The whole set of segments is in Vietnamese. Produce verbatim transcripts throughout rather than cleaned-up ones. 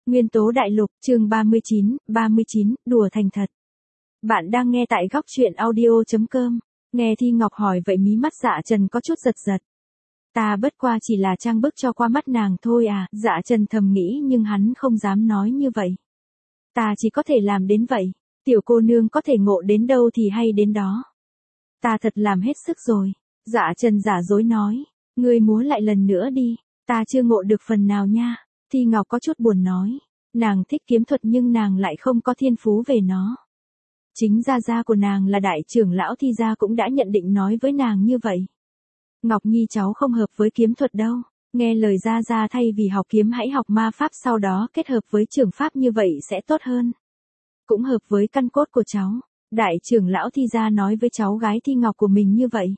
Nguyên tố đại lục, chương ba mươi chín, ba mươi chín, đùa thành thật. Bạn đang nghe tại góc truyện audio.com. Nghe Thi Ngọc hỏi vậy mí mắt Dạ Trần có chút giật giật. Ta bất qua chỉ là trang bức cho qua mắt nàng thôi à, Dạ Trần thầm nghĩ nhưng hắn không dám nói như vậy. Ta chỉ có thể làm đến vậy, tiểu cô nương có thể ngộ đến đâu thì hay đến đó. Ta thật làm hết sức rồi, Dạ Trần giả dối nói, ngươi múa lại lần nữa đi, ta chưa ngộ được phần nào nha. Thi Ngọc có chút buồn nói, nàng thích kiếm thuật nhưng nàng lại không có thiên phú về nó. Chính gia gia của nàng là đại trưởng lão Thi gia cũng đã nhận định nói với nàng như vậy. Ngọc Nhi cháu không hợp với kiếm thuật đâu, nghe lời gia gia thay vì học kiếm hãy học ma pháp sau đó kết hợp với trưởng pháp như vậy sẽ tốt hơn. Cũng hợp với căn cốt của cháu, đại trưởng lão Thi gia nói với cháu gái Thi Ngọc của mình như vậy.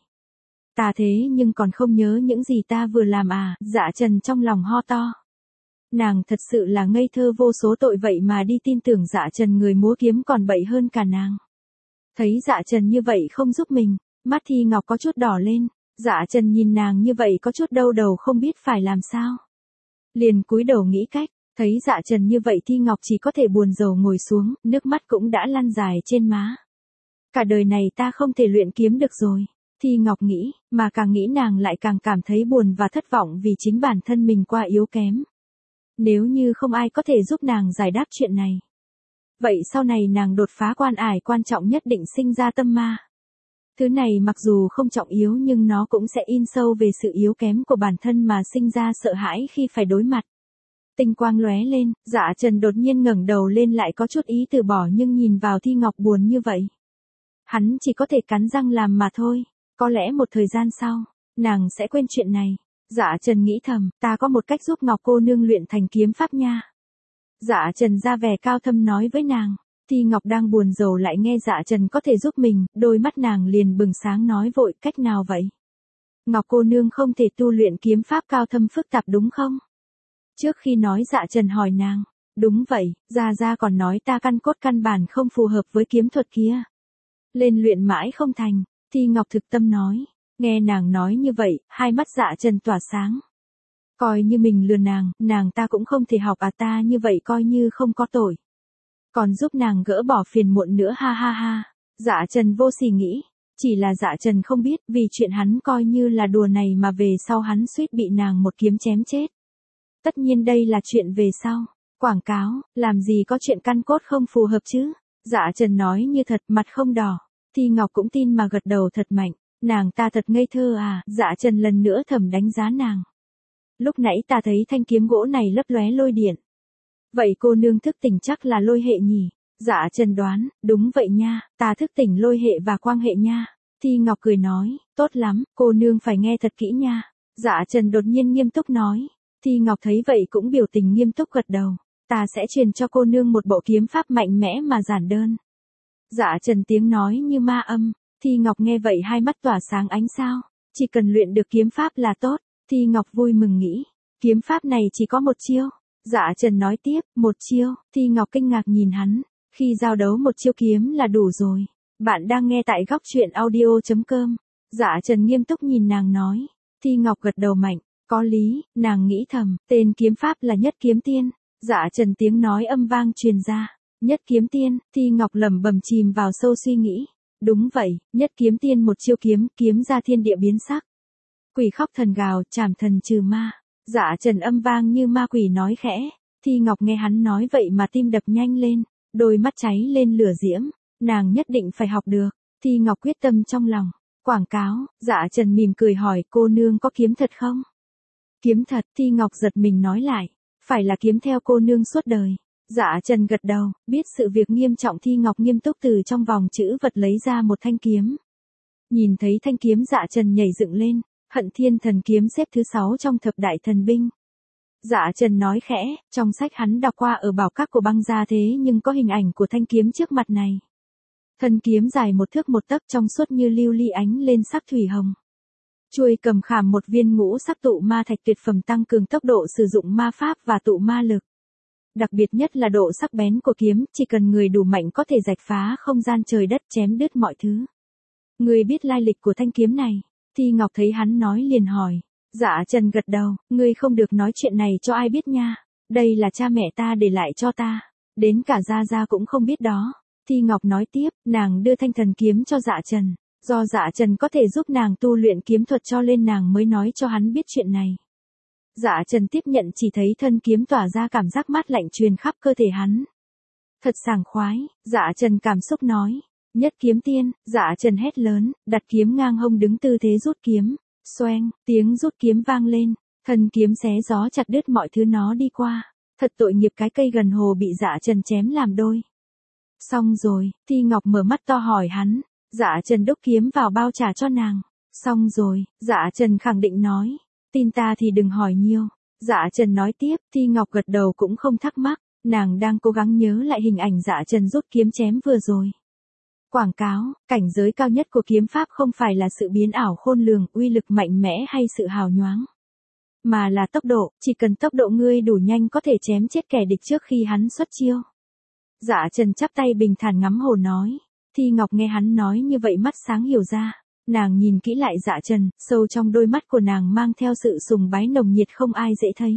Ta thế nhưng còn không nhớ những gì ta vừa làm à, Dạ Trần trong lòng ho to. Nàng thật sự là ngây thơ vô số tội vậy mà đi tin tưởng Dạ Trần người múa kiếm còn bậy hơn cả nàng. Thấy Dạ Trần như vậy không giúp mình, mắt Thi Ngọc có chút đỏ lên, Dạ Trần nhìn nàng như vậy có chút đau đầu không biết phải làm sao. Liền cúi đầu nghĩ cách, thấy Dạ Trần như vậy Thi Ngọc chỉ có thể buồn rầu ngồi xuống, nước mắt cũng đã lăn dài trên má. Cả đời này ta không thể luyện kiếm được rồi. Thi Ngọc nghĩ, mà càng nghĩ nàng lại càng cảm thấy buồn và thất vọng vì chính bản thân mình quá yếu kém. Nếu như không ai có thể giúp nàng giải đáp chuyện này, vậy sau này nàng đột phá quan ải quan trọng nhất định sinh ra tâm ma. Thứ này mặc dù không trọng yếu nhưng nó cũng sẽ in sâu về sự yếu kém của bản thân mà sinh ra sợ hãi khi phải đối mặt. Tinh quang lóe lên, Dạ Trần đột nhiên ngẩng đầu lên lại có chút ý từ bỏ nhưng nhìn vào Thi Ngọc buồn như vậy. Hắn chỉ có thể cắn răng làm mà thôi, có lẽ một thời gian sau, nàng sẽ quên chuyện này. Dạ Trần nghĩ thầm, ta có một cách giúp Ngọc cô nương luyện thành kiếm pháp nha. Dạ Trần ra vẻ cao thâm nói với nàng, Thi Ngọc đang buồn rầu lại nghe Dạ Trần có thể giúp mình, đôi mắt nàng liền bừng sáng nói vội, cách nào vậy? Ngọc cô nương không thể tu luyện kiếm pháp cao thâm phức tạp đúng không? Trước khi nói Dạ Trần hỏi nàng, đúng vậy, Gia Gia còn nói ta căn cốt căn bản không phù hợp với kiếm thuật kia. Lên luyện mãi không thành, Thi Ngọc thực tâm nói. Nghe nàng nói như vậy, hai mắt Dạ Trần tỏa sáng. Coi như mình lừa nàng, nàng ta cũng không thể học à ta như vậy coi như không có tội. Còn giúp nàng gỡ bỏ phiền muộn nữa ha ha ha. Dạ Trần vô sỉ nghĩ. Chỉ là Dạ Trần không biết vì chuyện hắn coi như là đùa này mà về sau hắn suýt bị nàng một kiếm chém chết. Tất nhiên đây là chuyện về sau. Quảng cáo, làm gì có chuyện căn cốt không phù hợp chứ. Dạ Trần nói như thật mặt không đỏ. Thi Ngọc cũng tin mà gật đầu thật mạnh. Nàng ta thật ngây thơ à, Dạ Trần lần nữa thầm đánh giá nàng. Lúc nãy ta thấy thanh kiếm gỗ này lấp lóe lôi điện. Vậy cô nương thức tỉnh chắc là lôi hệ nhỉ? Dạ Trần đoán, đúng vậy nha, ta thức tỉnh lôi hệ và quang hệ nha. Thi Ngọc cười nói, tốt lắm, cô nương phải nghe thật kỹ nha. Dạ Trần đột nhiên nghiêm túc nói. Thi Ngọc thấy vậy cũng biểu tình nghiêm túc gật đầu. Ta sẽ truyền cho cô nương một bộ kiếm pháp mạnh mẽ mà giản đơn. Dạ Trần tiếng nói như ma âm. Thi Ngọc nghe vậy hai mắt tỏa sáng ánh sao, chỉ cần luyện được kiếm pháp là tốt. Thi Ngọc vui mừng nghĩ, kiếm pháp này chỉ có một chiêu. Dạ Trần nói tiếp, một chiêu. Thi Ngọc kinh ngạc nhìn hắn, khi giao đấu một chiêu kiếm là đủ rồi. Bạn đang nghe tại góc truyện audio.com. Dạ Trần nghiêm túc nhìn nàng nói. Thi Ngọc gật đầu mạnh, có lý, nàng nghĩ thầm, tên kiếm pháp là Nhất Kiếm Tiên. Dạ Trần tiếng nói âm vang truyền ra, Nhất Kiếm Tiên. Thi Ngọc lẩm bẩm chìm vào sâu suy nghĩ. Đúng vậy, Nhất Kiếm Tiên một chiêu kiếm, kiếm ra thiên địa biến sắc. Quỷ khóc thần gào, trảm thần trừ ma. Dạ Trần âm vang như ma quỷ nói khẽ. Thi Ngọc nghe hắn nói vậy mà tim đập nhanh lên, đôi mắt cháy lên lửa diễm. Nàng nhất định phải học được. Thi Ngọc quyết tâm trong lòng. Quảng cáo, Dạ Trần mỉm cười hỏi cô nương có kiếm thật không? Kiếm thật, Thi Ngọc giật mình nói lại. Phải là kiếm theo cô nương suốt đời. Dạ Trần gật đầu, biết sự việc nghiêm trọng Thi Ngọc nghiêm túc từ trong vòng chữ vật lấy ra một thanh kiếm. Nhìn thấy thanh kiếm Dạ Trần nhảy dựng lên, Hận Thiên Thần kiếm xếp thứ sáu trong thập đại thần binh. Dạ Trần nói khẽ, trong sách hắn đọc qua ở bảo các của băng gia thế nhưng có hình ảnh của thanh kiếm trước mặt này. Thân kiếm dài một thước một tấc trong suốt như lưu ly ánh lên sắc thủy hồng. Chuôi cầm khảm một viên ngũ sắc tụ ma thạch tuyệt phẩm tăng cường tốc độ sử dụng ma pháp và tụ ma lực. Đặc biệt nhất là độ sắc bén của kiếm, chỉ cần người đủ mạnh có thể rạch phá không gian trời đất chém đứt mọi thứ. Ngươi biết lai lịch của thanh kiếm này? Thi Ngọc thấy hắn nói liền hỏi. Dạ Trần gật đầu, ngươi không được nói chuyện này cho ai biết nha. Đây là cha mẹ ta để lại cho ta. Đến cả Gia Gia cũng không biết đó. Thi Ngọc nói tiếp, nàng đưa thanh thần kiếm cho Dạ Trần. Do Dạ Trần có thể giúp nàng tu luyện kiếm thuật cho nên nàng mới nói cho hắn biết chuyện này. Dạ Trần tiếp nhận chỉ thấy thân kiếm tỏa ra cảm giác mát lạnh truyền khắp cơ thể hắn. Thật sảng khoái, Dạ Trần cảm xúc nói. Nhất kiếm tiên, Dạ Trần hét lớn, đặt kiếm ngang hông đứng tư thế rút kiếm. Xoeng, tiếng rút kiếm vang lên, thân kiếm xé gió chặt đứt mọi thứ nó đi qua. Thật tội nghiệp cái cây gần hồ bị Dạ Trần chém làm đôi. Xong rồi, Thi Ngọc mở mắt to hỏi hắn. Dạ Trần đúc kiếm vào bao trả cho nàng. Xong rồi, Dạ Trần khẳng định nói. Tin ta thì đừng hỏi nhiều. Dạ Trần nói tiếp, Thi Ngọc gật đầu cũng không thắc mắc. Nàng đang cố gắng nhớ lại hình ảnh Dạ Trần rút kiếm chém vừa rồi. Quảng cáo, cảnh giới cao nhất của kiếm pháp không phải là sự biến ảo khôn lường, uy lực mạnh mẽ hay sự hào nhoáng. Mà là tốc độ, chỉ cần tốc độ ngươi đủ nhanh có thể chém chết kẻ địch trước khi hắn xuất chiêu. Dạ Trần chắp tay bình thản ngắm hồ nói. Thi Ngọc nghe hắn nói như vậy mắt sáng hiểu ra. Nàng nhìn kỹ lại Dạ Trần, sâu trong đôi mắt của nàng mang theo sự sùng bái nồng nhiệt không ai dễ thấy.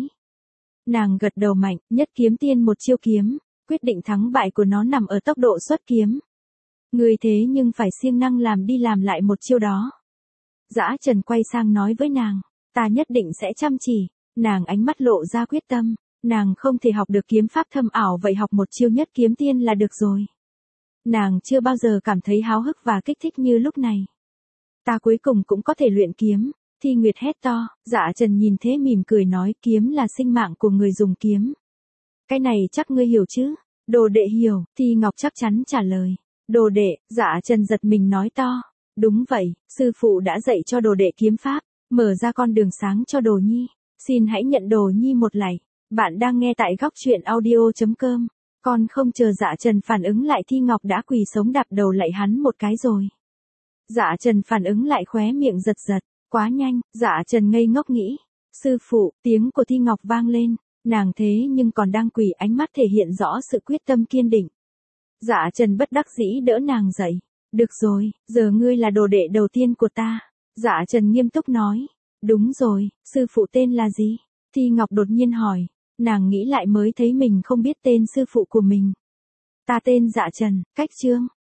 Nàng gật đầu mạnh, nhất kiếm tiên một chiêu kiếm, quyết định thắng bại của nó nằm ở tốc độ xuất kiếm. Người thế nhưng phải siêng năng làm đi làm lại một chiêu đó. Dã Trần quay sang nói với nàng, ta nhất định sẽ chăm chỉ. Nàng ánh mắt lộ ra quyết tâm, nàng không thể học được kiếm pháp thâm ảo vậy học một chiêu nhất kiếm tiên là được rồi. Nàng chưa bao giờ cảm thấy háo hức và kích thích như lúc này. Ta cuối cùng cũng có thể luyện kiếm. Thi Nguyệt hét to, Dạ Trần nhìn thế mỉm cười nói kiếm là sinh mạng của người dùng kiếm. Cái này chắc ngươi hiểu chứ? Đồ đệ hiểu, Thi Ngọc chắc chắn trả lời. Đồ đệ, Dạ Trần giật mình nói to. Đúng vậy, sư phụ đã dạy cho đồ đệ kiếm pháp, mở ra con đường sáng cho đồ nhi. Xin hãy nhận đồ nhi một lạy. Bạn đang nghe tại góc truyện audio chấm com. Còn không chờ Dạ Trần phản ứng lại Thi Ngọc đã quỳ sống đạp đầu lạy hắn một cái rồi. Dạ Trần phản ứng lại khóe miệng giật giật. Quá nhanh, Dạ Trần ngây ngốc nghĩ. Sư phụ, tiếng của Thi Ngọc vang lên. Nàng thế nhưng còn đang quỳ, ánh mắt thể hiện rõ sự quyết tâm kiên định. Dạ Trần bất đắc dĩ đỡ nàng dậy. Được rồi, giờ ngươi là đồ đệ đầu tiên của ta. Dạ Trần nghiêm túc nói. Đúng rồi, sư phụ tên là gì? Thi Ngọc đột nhiên hỏi. Nàng nghĩ lại mới thấy mình không biết tên sư phụ của mình. Ta tên Dạ Trần, cách chương.